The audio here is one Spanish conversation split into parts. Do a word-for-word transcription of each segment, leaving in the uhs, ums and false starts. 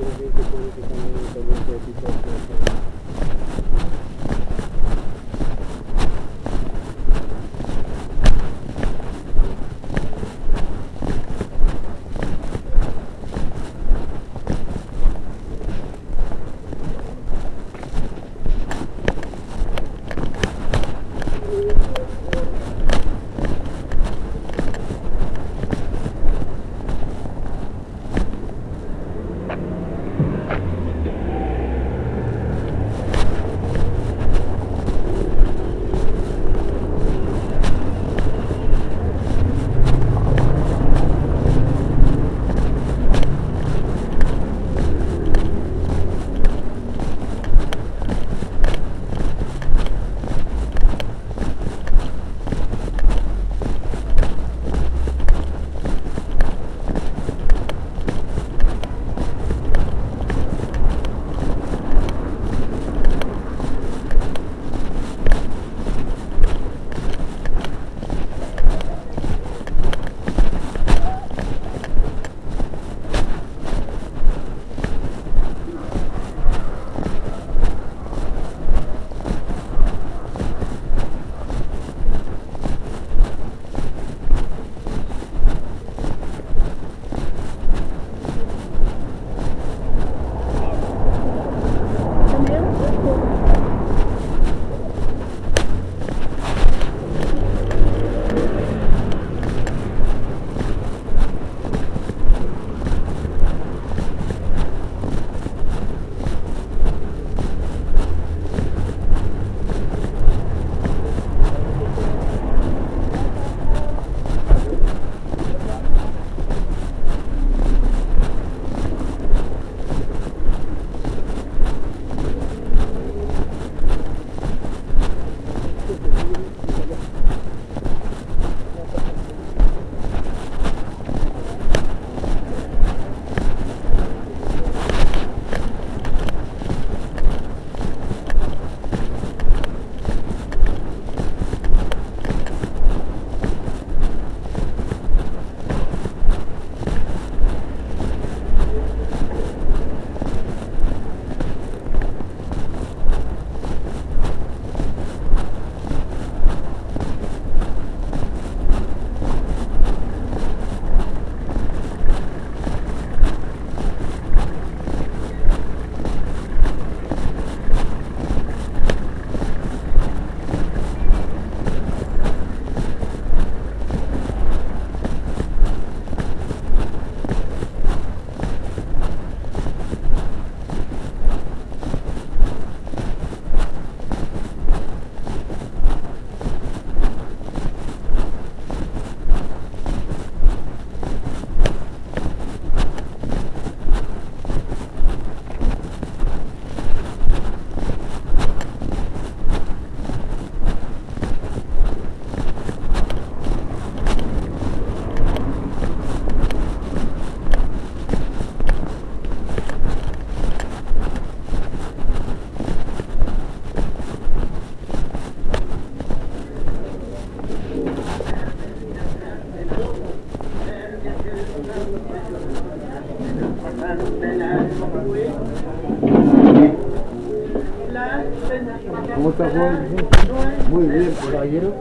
¿Cómo está Juan? Muy bien, caballero.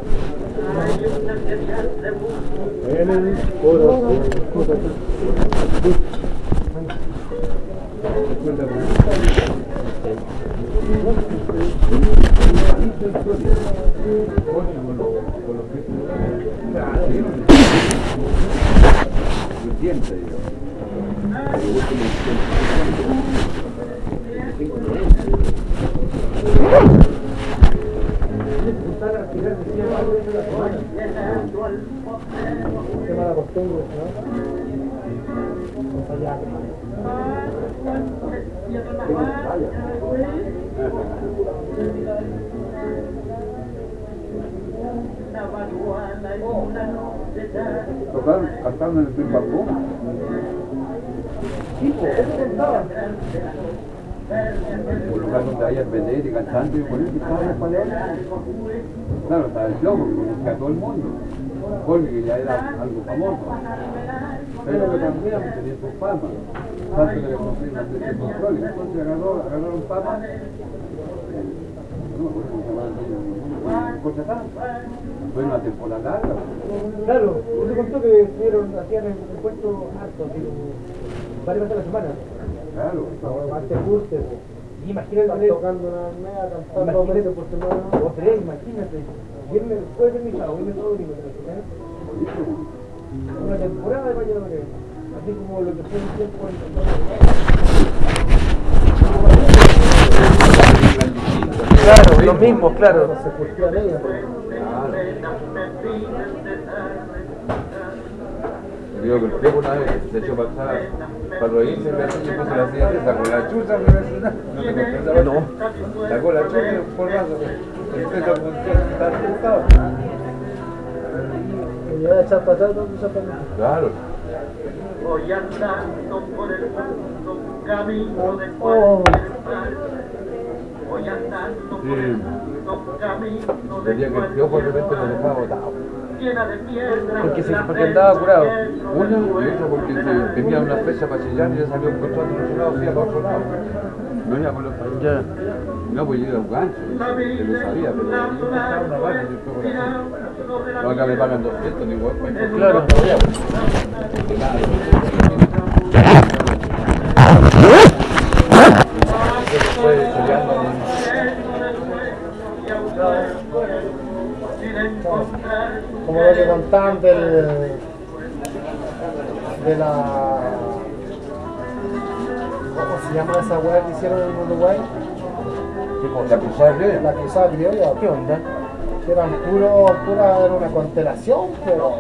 ¿Tocaron, cantaron en el primer balcón? Sí, pues, eso contaba. por lugar donde haya vedette y cantante y por eso estaba en español. Claro, estaba el show, porque conocía a todo el mundo, porque ya era algo famoso. Pero que también tenía su fama, tanto que le construyeron una especie de control, y entonces agarró, agarraron fama, eh, no me acuerdo cómo se llamaba el niño, Corchatán. Fue una temporada larga. Claro, usted contó que estuvieron, hacían el encuentro harto, así como varias veces a la semana. Claro. Parte curte, imagínate tener, tocando una media, cantando dos veces por semana. o tres, imagínate, viernes, jueves, viernes y sábado, viernes, sábado, domingo, ¿eh? Una temporada de Valladolid, así como lo que fue un tiempo en el Claro, lo mismo, claro. Se curtían ellas. Digo que el tiempo una vez se echó para atrás, para reírse, y yo puse la silla, sacó la chucha, no te compensaba. No. Sacó la chucha y un porrazo, el peso funciona, está asustado. Y ya echar para atrás, ¿dónde se aprende? Claro. Voy andando por el mundo, camino de Oh. Voy andando por Sí. el mundo, camino de Tenía que el piojo de repente lo dejaba botado. llena de piedras. Porque, se, porque andaba curado. Una y otra porque se- tenía una fecha para Chillán y ya salió un contrato en otro lado, sí, a otro lado. No iba por los Ya. No, pues yo era un gancho, que lo sabía, pero yo pensaba una vaca y después por aquí. No, acá me pagan doscientos, ni igual, pues. Claro. Después choreando. Como lo que contaban del, de la... ¿Cómo se llama esa weá que hicieron en Uruguay? La cruzada de La cruzada criolla. ¿Qué onda? Que eran puro, pura, era una constelación, pero...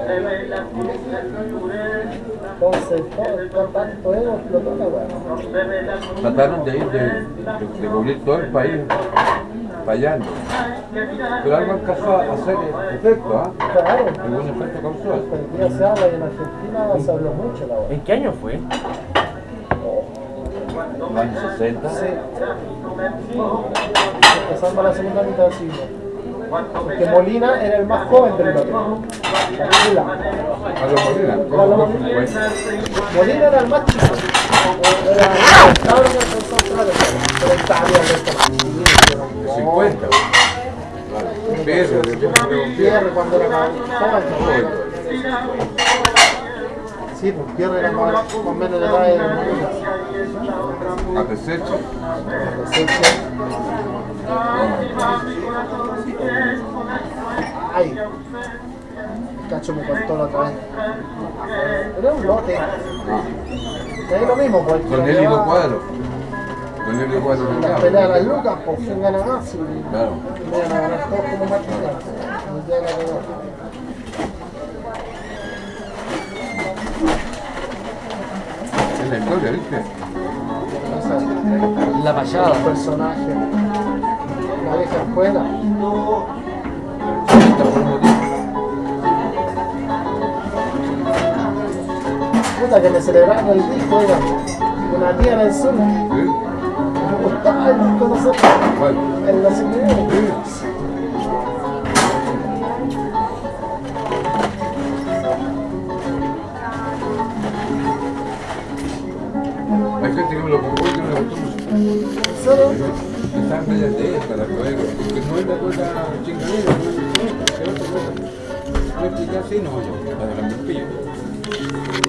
Entonces, todo, todo tanto ego explotó la weá. Trataron de ir de, de, de cubrir todo el país fallando. Pero algo alcanzó a hacer efecto, ¿ah? Claro. Algún efecto causó. Hoy día se habla y en Argentina se habló mucho la weá. ¿En qué año fue? En los años sesenta. Sí. Empezando la segunda mitad del siglo. Porque Molina era el más joven del bloque. Tranquila. Carlos Molina. Carlos Molina. Bueno, Molina era el más chico. Era el cabrón que alcanzó a entrar, pero estaba bien lento. cincuenta. Claro. Pierre, de Pierre Pierre. cuando era más joven. Sí, pues Pierre era más, más menos de edad de Molina. A Pesecho. Ay, Cacho me contó la otra vez. Era un lote. Y ahí lo mismo, pues. Con él y los cuadros. Con él y los cuadros. Las peleas de las lucas, pues quién gana más. Y Claro. me iban a ganar todos como maquillados. Y ya la cagó. Es la historia, ¿viste? O sea, La payada. los personajes. La vieja escuela. Está por un motivo. Puta que me celebraron el disco, oiga. Una tía en el sur. ¿Sí? Me gustaba el disco, no sé. ¿Cuál? El no sé qué. Hay gente que me lo compró y que no le gustó mucho. ¿En serio? Están medias de esta, la luego. Que no es la cosa chingadera, no es la cosa, es otra cosa. No es que ya sí, no, yo, la de la